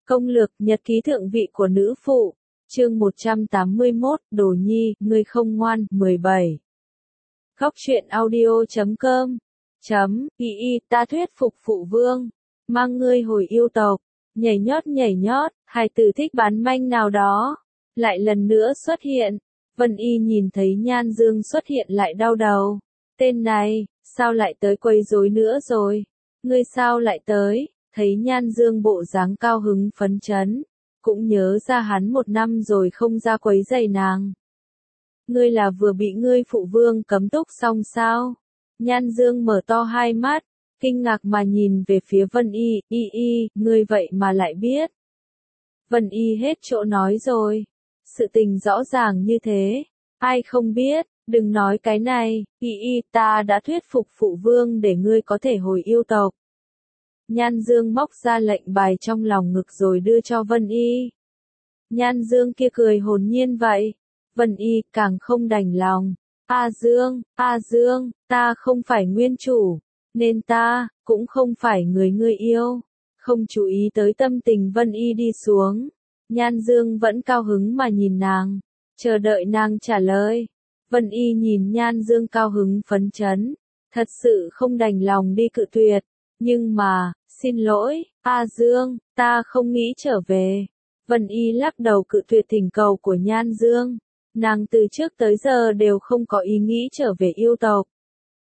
Công lược nhật ký thượng vị của nữ phụ, chương 181, Đồ Nhi, ngươi không ngoan, 17. Góc truyện audio.com ta thuyết phục phụ vương, mang ngươi hồi yêu tộc, nhảy nhót, hài tử thích bán manh nào đó, lại lần nữa xuất hiện. Vân Y nhìn thấy Nhan Dương xuất hiện lại đau đầu, tên này, sao lại tới quấy rối nữa rồi, ngươi sao lại tới? Thấy Nhan Dương bộ dáng cao hứng phấn chấn, cũng nhớ ra hắn 1 năm rồi không ra quấy rầy nàng. Ngươi là vừa bị ngươi phụ vương cấm túc xong sao? Nhan Dương mở to hai mắt, kinh ngạc mà nhìn về phía Vân Y, ngươi vậy mà lại biết. Vân Y hết chỗ nói rồi, sự tình rõ ràng như thế, ai không biết, đừng nói cái này, ta đã thuyết phục phụ vương để ngươi có thể hồi yêu tộc. Nhan Dương móc ra lệnh bài trong lòng ngực rồi đưa cho Vân Y. Nhan Dương kia cười hồn nhiên vậy. Vân Y càng không đành lòng. A Dương, ta không phải nguyên chủ, nên ta cũng không phải người ngươi yêu. Không chú ý tới tâm tình Vân Y đi xuống. Nhan Dương vẫn cao hứng mà nhìn nàng, chờ đợi nàng trả lời. Vân Y nhìn Nhan Dương cao hứng phấn chấn, thật sự không đành lòng đi cự tuyệt. Nhưng mà, xin lỗi, A Dương, ta không nghĩ trở về. Vân Y lắc đầu cự tuyệt thỉnh cầu của Nhan Dương. Nàng từ trước tới giờ đều không có ý nghĩ trở về yêu tộc.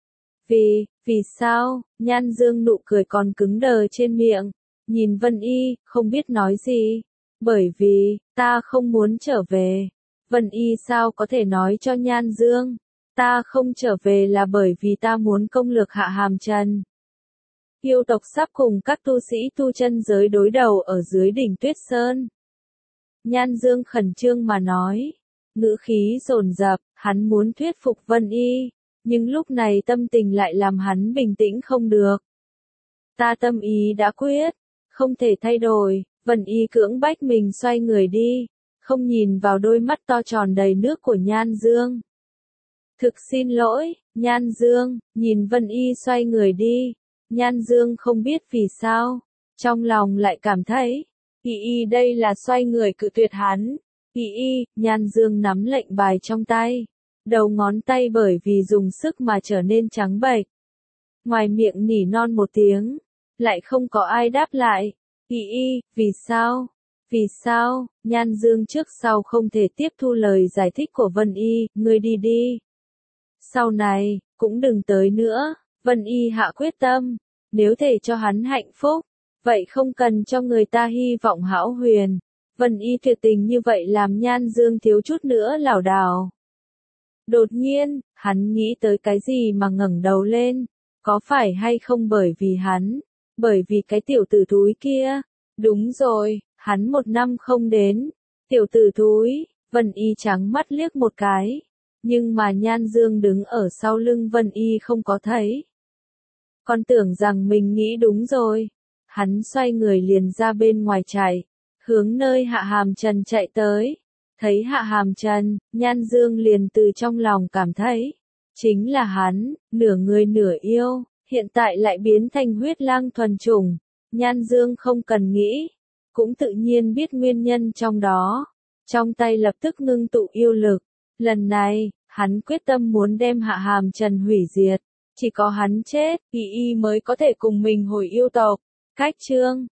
Vì sao? Nhan Dương nụ cười còn cứng đờ trên miệng, nhìn Vân Y, không biết nói gì. Bởi vì, ta không muốn trở về. Vân Y sao có thể nói cho Nhan Dương, ta không trở về là bởi vì ta muốn công lược Hạ Hàm Trần. Yêu tộc sắp cùng các tu sĩ tu chân giới đối đầu ở dưới đỉnh Tuyết Sơn. Nhan Dương khẩn trương mà nói, ngữ khí dồn dập, hắn muốn thuyết phục Vân Y, nhưng lúc này tâm tình lại làm hắn bình tĩnh không được. Ta tâm ý đã quyết, không thể thay đổi. Vân Y cưỡng bách mình xoay người đi, không nhìn vào đôi mắt to tròn đầy nước của Nhan Dương. Thực xin lỗi, Nhan Dương, nhìn Vân Y xoay người đi. Nhan Dương không biết vì sao, trong lòng lại cảm thấy, đây là xoay người cự tuyệt hắn. Nhan Dương nắm lệnh bài trong tay, đầu ngón tay bởi vì dùng sức mà trở nên trắng bệch. Ngoài miệng nỉ non một tiếng, lại không có ai đáp lại. Vì sao? Nhan Dương trước sau không thể tiếp thu lời giải thích của Vân Y, ngươi đi đi. Sau này, cũng đừng tới nữa. Vân Y hạ quyết tâm, nếu thể cho hắn hạnh phúc, vậy không cần cho người ta hy vọng hão huyền. Vân Y tuyệt tình như vậy làm Nhan Dương thiếu chút nữa lảo đảo. Đột nhiên, hắn nghĩ tới cái gì mà ngẩng đầu lên, có phải hay không bởi vì cái tiểu tử thúi kia. Đúng rồi, hắn 1 năm không đến. Tiểu tử thúi, Vân Y trắng mắt liếc một cái. Nhưng mà Nhan Dương đứng ở sau lưng Vân Y không có thấy. Còn tưởng rằng mình nghĩ đúng rồi. Hắn xoay người liền ra bên ngoài chạy, hướng nơi Hạ Hàm Trần chạy tới. Thấy Hạ Hàm Trần, Nhan Dương liền từ trong lòng cảm thấy, chính là hắn, nửa người nửa yêu, hiện tại lại biến thành huyết lang thuần chủng. Nhan Dương không cần nghĩ, cũng tự nhiên biết nguyên nhân trong đó. Trong tay lập tức ngưng tụ yêu lực. Lần này, hắn quyết tâm muốn đem Hạ Hàm Trần hủy diệt. Chỉ có hắn chết, mới có thể cùng mình hồi yêu tộc. Cách chương